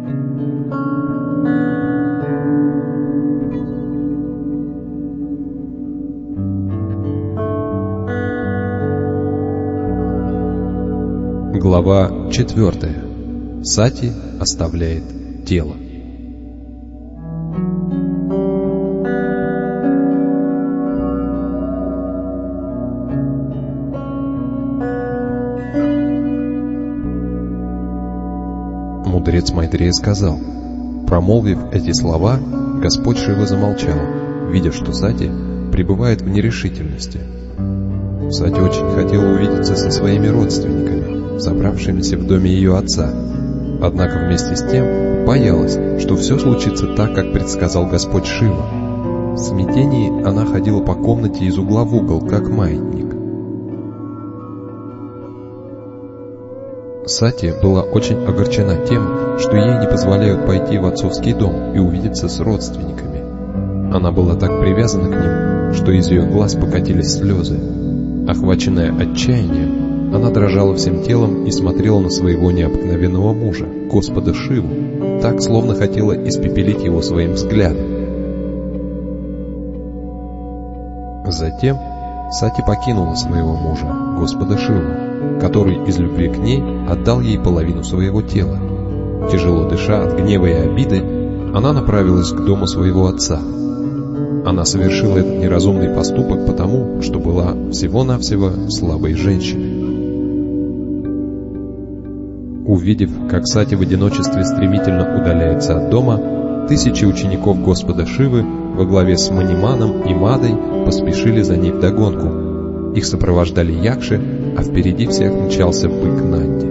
Глава 4. Сати оставляет тело. Мудрец Майтрея сказал: промолвив эти слова, Господь Шива замолчал, видя, что Сати пребывает в нерешительности. Сати очень хотела увидеться со своими родственниками, собравшимися в доме ее отца. Однако вместе с тем боялась, что все случится так, как предсказал Господь Шива. В смятении она ходила по комнате из угла в угол, как маятник. Сати была очень огорчена тем, что ей не позволяют пойти в отцовский дом и увидеться с родственниками. Она была так привязана к ним, что из ее глаз покатились слезы. Охваченная отчаянием, она дрожала всем телом и смотрела на своего необыкновенного мужа, Господа Шиву, так, словно хотела испепелить его своим взглядом. Затем Сати покинула своего мужа, Господа Шиву, который из любви к ней отдал ей половину своего тела. Тяжело дыша от гнева и обиды, она направилась к дому своего отца. Она совершила этот неразумный поступок потому, что была всего-навсего слабой женщиной. Увидев, как Сати в одиночестве стремительно удаляется от дома, тысячи учеников Господа Шивы во главе с Маниманом и Мадой поспешили за ней вдогонку. Их сопровождали якши, а впереди всех мчался бык Нанди.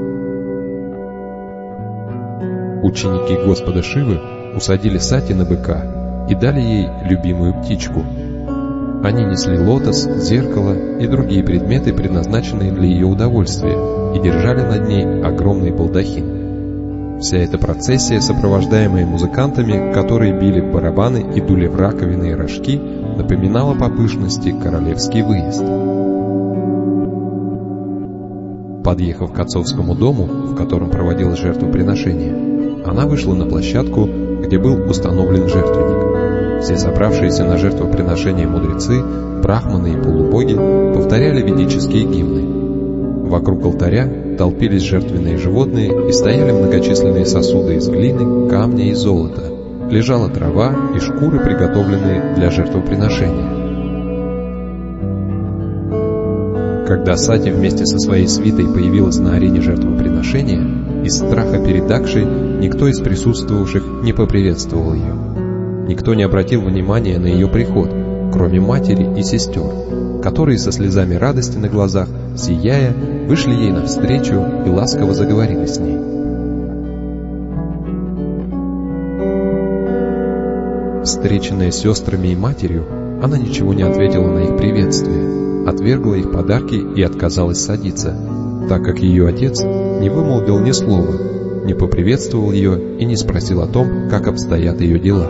Ученики Господа Шивы усадили Сати на быка и дали ей любимую птичку. Они несли лотос, зеркало и другие предметы, предназначенные для ее удовольствия, и держали над ней огромный балдахин. Вся эта процессия, сопровождаемая музыкантами, которые били в барабаны и дули в раковины и рожки, напоминала по пышности королевский выезд. Подъехав к отцовскому дому, в котором проводилось жертвоприношение, она вышла на площадку, где был установлен жертвенник. Все собравшиеся на жертвоприношение мудрецы, брахманы и полубоги повторяли ведические гимны. Вокруг алтаря толпились жертвенные животные и стояли многочисленные сосуды из глины, камня и золота. Лежала трава и шкуры, приготовленные для жертвоприношения. Когда Сати вместе со своей свитой появилась на арене жертвоприношения, из страха перед Дакшей никто из присутствовавших не поприветствовал ее. Никто не обратил внимания на ее приход, кроме матери и сестер, которые со слезами радости на глазах, сияя, вышли ей навстречу и ласково заговорили с ней. Встреченная сестрами и матерью, она ничего не ответила на их приветствие, отвергла их подарки и отказалась садиться, так как ее отец не вымолвил ни слова, не поприветствовал ее и не спросил о том, как обстоят ее дела.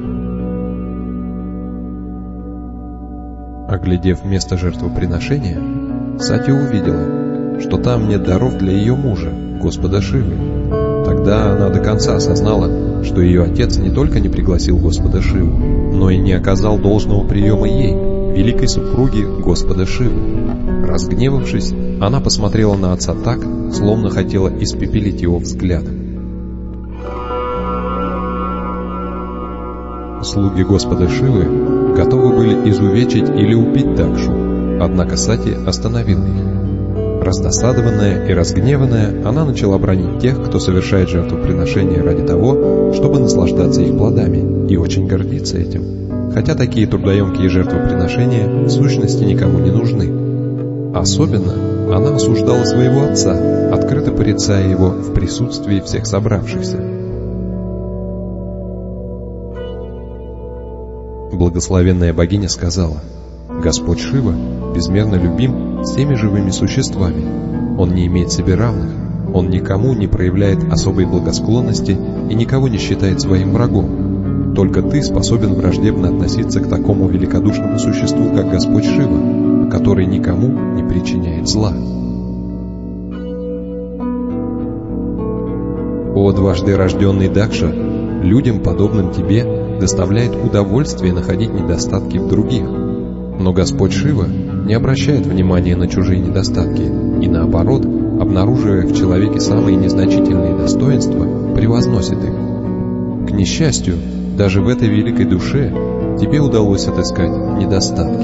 Оглядев место жертвоприношения, Сати увидела, что там нет даров для ее мужа, Господа Шивы. Тогда она до конца осознала, что ее отец не только не пригласил Господа Шиву, но и не оказал должного приема ей, великой супруге Господа Шивы. Разгневавшись, она посмотрела на отца так, словно хотела испепелить его взглядом. Слуги Господа Шивы готовы были изувечить или убить Дакшу, однако Сати остановила их. Раздосадованная и разгневанная, она начала бранить тех, кто совершает жертвоприношение ради того, чтобы наслаждаться их плодами, и очень гордиться этим, хотя такие трудоемкие жертвоприношения в сущности никому не нужны. Особенно она осуждала своего отца, открыто порицая его в присутствии всех собравшихся. Благословенная богиня сказала: «Господь Шива безмерно любим всеми живыми существами. Он не имеет себе равных, он никому не проявляет особой благосклонности и никого не считает своим врагом. Только ты способен враждебно относиться к такому великодушному существу, как Господь Шива, который никому не причиняет зла». О дважды рожденный Дакша, людям, подобным тебе, доставляет удовольствие находить недостатки в других. Но Господь Шива не обращает внимания на чужие недостатки и, наоборот, обнаруживая в человеке самые незначительные достоинства, превозносит их. К несчастью, даже в этой великой душе тебе удалось отыскать недостатки.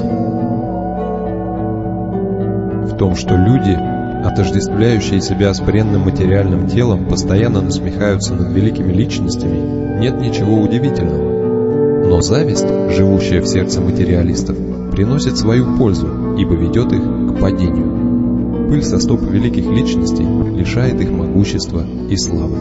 В том, что люди, отождествляющие себя с бренным материальным телом, постоянно насмехаются над великими личностями, нет ничего удивительного. Но зависть, живущая в сердце материалистов, приносит свою пользу, ибо ведет их к падению. Пыль со стоп великих личностей лишает их могущества и славы.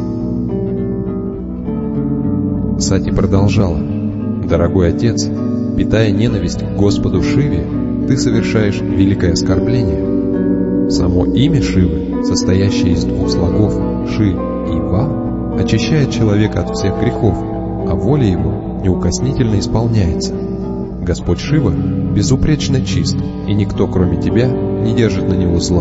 Сати продолжала: «Дорогой отец, питая ненависть к Господу Шиве, ты совершаешь великое оскорбление. Само имя Шивы, состоящее из двух слогов «Ши» и «Ва», очищает человека от всех грехов, а воля его неукоснительно исполняется. Господь Шива безупречно чист, и никто, кроме тебя, не держит на него зла.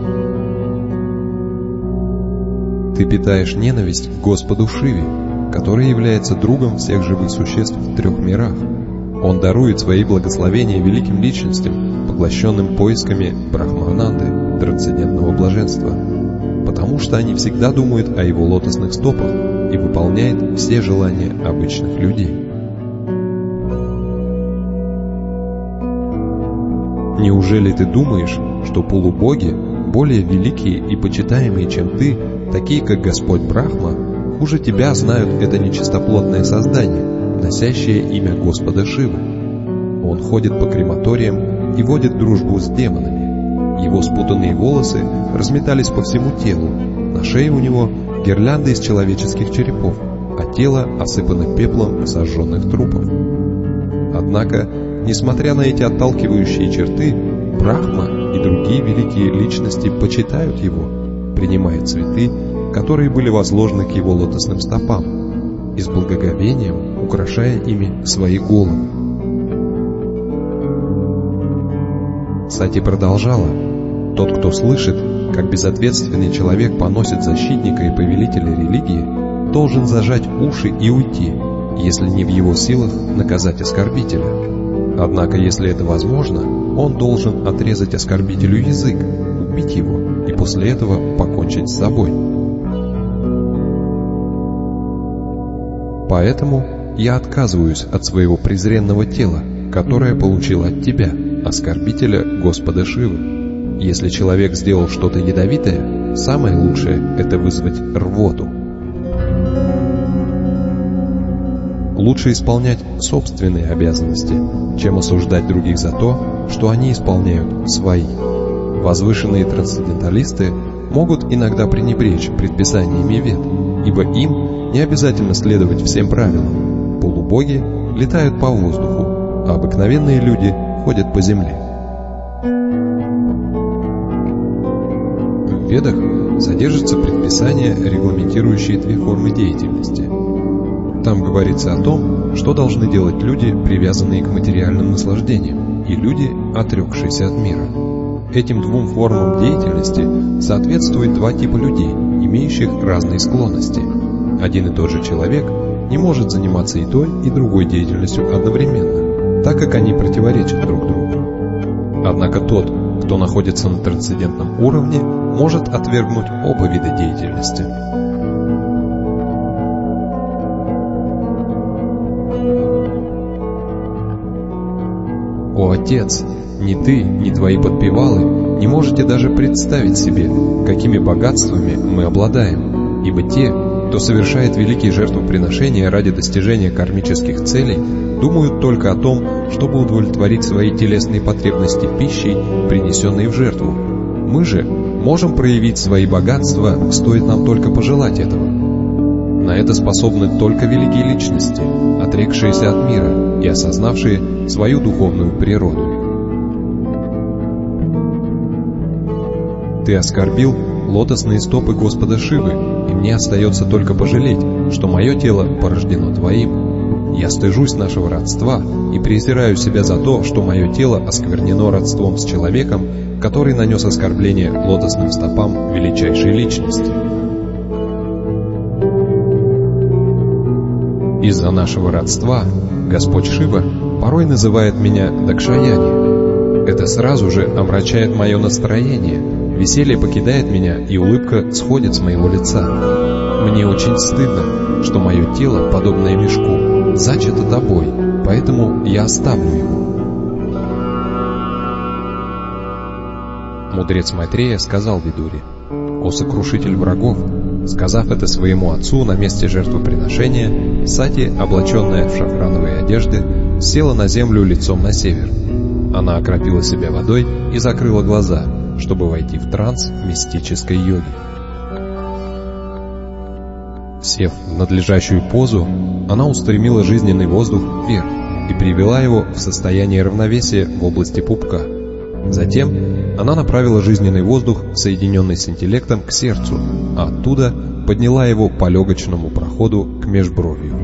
Ты питаешь ненависть к Господу Шиве, который является другом всех живых существ в 3 мирах. Он дарует свои благословения великим личностям, поглощенным поисками Брахмананды, трансцендентного блаженства, потому что они всегда думают о его лотосных стопах и выполняет все желания обычных людей. Неужели ты думаешь, что полубоги, более великие и почитаемые, чем ты, такие как Господь Брахма, хуже тебя знают это нечистоплотное создание, носящее имя Господа Шивы? Он ходит по крематориям и водит дружбу с демонами. Его спутанные волосы разметались по всему телу, на шее у него гирлянды из человеческих черепов, а тело осыпано пеплом сожженных трупов. Однако, несмотря на эти отталкивающие черты, Брахма и другие великие личности почитают его, принимая цветы, которые были возложены к его лотосным стопам, и с благоговением украшая ими свои головы. Сати продолжала: «Тот, кто слышит, как безответственный человек поносит защитника и повелителя религии, должен зажать уши и уйти, если не в его силах наказать оскорбителя. Однако, если это возможно, он должен отрезать оскорбителю язык, убить его и после этого покончить с собой. Поэтому я отказываюсь от своего презренного тела, которое получил от тебя, оскорбителя Господа Шивы. Если человек сделал что-то ядовитое, самое лучшее — это вызвать рвоту. Лучше исполнять собственные обязанности, чем осуждать других за то, что они исполняют свои. Возвышенные трансценденталисты могут иногда пренебречь предписаниями Вед, ибо им не обязательно следовать всем правилам. Полубоги летают по воздуху, а обыкновенные люди ходят по земле. В Ведах содержатся предписания, регламентирующие 2 формы деятельности. Там говорится о том, что должны делать люди, привязанные к материальным наслаждениям, и люди, отрекшиеся от мира. Этим 2 формам деятельности соответствует 2 типа людей, имеющих разные склонности. Один и тот же человек не может заниматься и той, и другой деятельностью одновременно, так как они противоречат друг другу. Однако тот, кто находится на трансцендентном уровне, может отвергнуть оба вида деятельности. О, Отец, ни ты, ни твои подпевалы не можете даже представить себе, какими богатствами мы обладаем, ибо те, кто совершает великие жертвоприношения ради достижения кармических целей, думают только о том, чтобы удовлетворить свои телесные потребности пищей, принесенной в жертву. Мы же можем проявить свои богатства, стоит нам только пожелать этого. На это способны только великие личности, отрекшиеся от мира и осознавшие свою духовную природу. Ты оскорбил лотосные стопы Господа Шивы, и мне остается только пожалеть, что мое тело порождено твоим. Я стыжусь нашего родства и презираю себя за то, что мое тело осквернено родством с человеком, который нанес оскорбление лотосным стопам величайшей личности. Из-за нашего родства Господь Шива порой называет меня Дакшаяни. Это сразу же омрачает мое настроение, веселье покидает меня, и улыбка сходит с моего лица. Мне очень стыдно, что мое тело, подобное мешку, зачато тобой, поэтому я оставлю его. Мудрец Майтрея сказал Видуре: «О сокрушитель врагов!» Сказав это своему отцу на месте жертвоприношения, Сати, облаченная в шафрановые одежды, села на землю лицом на север. Она окропила себя водой и закрыла глаза, чтобы войти в транс мистической йоги. Сев в надлежащую позу, она устремила жизненный воздух вверх и привела его в состояние равновесия в области пупка. Затем она направила жизненный воздух, соединенный с интеллектом, к сердцу, а оттуда подняла его по легочному проходу к межбровью.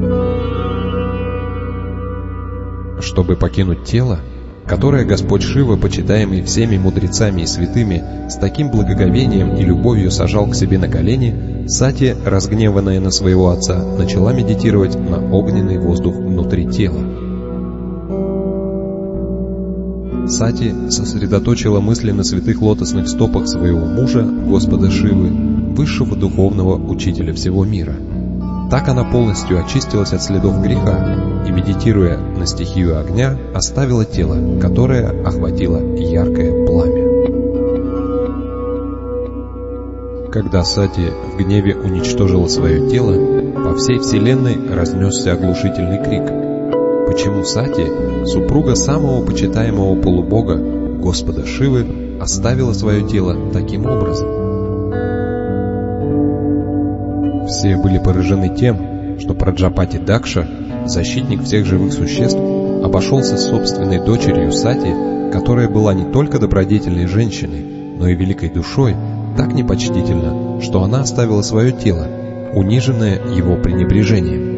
Чтобы покинуть тело, которое Господь Шива, почитаемый всеми мудрецами и святыми, с таким благоговением и любовью сажал к себе на колени, Сати, разгневанная на своего отца, начала медитировать на огненный воздух внутри тела. Сати сосредоточила мысли на святых лотосных стопах своего мужа, Господа Шивы, высшего духовного учителя всего мира. Так она полностью очистилась от следов греха и, медитируя на стихию огня, оставила тело, которое охватило яркое пламя. Когда Сати в гневе уничтожила свое тело, по всей вселенной разнесся оглушительный крик. Почему Сати, супруга самого почитаемого полубога, Господа Шивы, оставила свое тело таким образом? Все были поражены тем, что Праджапати Дакша, защитник всех живых существ, обошелся с собственной дочерью Сати, которая была не только добродетельной женщиной, но и великой душой, так непочтительно, что она оставила свое тело, униженное его пренебрежением.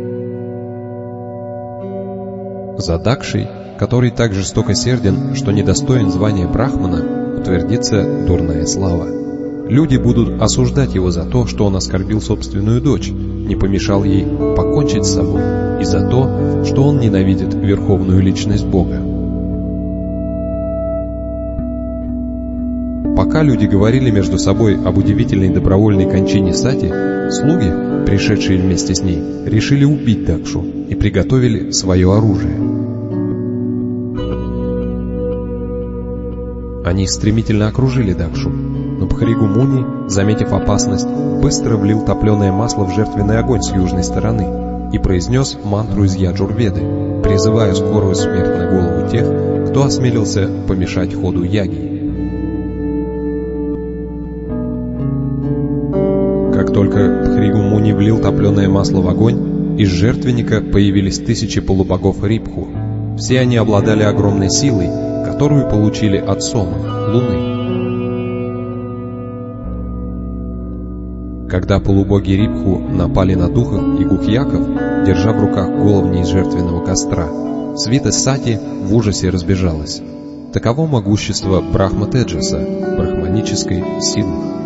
За Дакшей, который так жестокосерден, что недостоин звания брахмана, утвердится дурная слава. Люди будут осуждать его за то, что он оскорбил собственную дочь, не помешал ей покончить с собой, и за то, что он ненавидит верховную личность Бога. Пока люди говорили между собой об удивительной добровольной кончине Сати, слуги, пришедшие вместе с ней, решили убить Дакшу и приготовили свое оружие. Они стремительно окружили Дакшу, но Бхригу Муни, заметив опасность, быстро влил топленое масло в жертвенный огонь с южной стороны и произнес мантру из Яджурведы, призывая скорую смерть на голову тех, кто осмелился помешать ходу яги. Как только Бхригу Муни влил топленое масло в огонь, из жертвенника появились тысячи полубогов Рипху. Все они обладали огромной силой, которую получили от Сомы, Луны. Когда полубоги Рипху напали на духов и гухьяков, держа в руках головни из жертвенного костра, свита Сати в ужасе разбежалась. Таково могущество Брахма Теджаса, брахманической силы.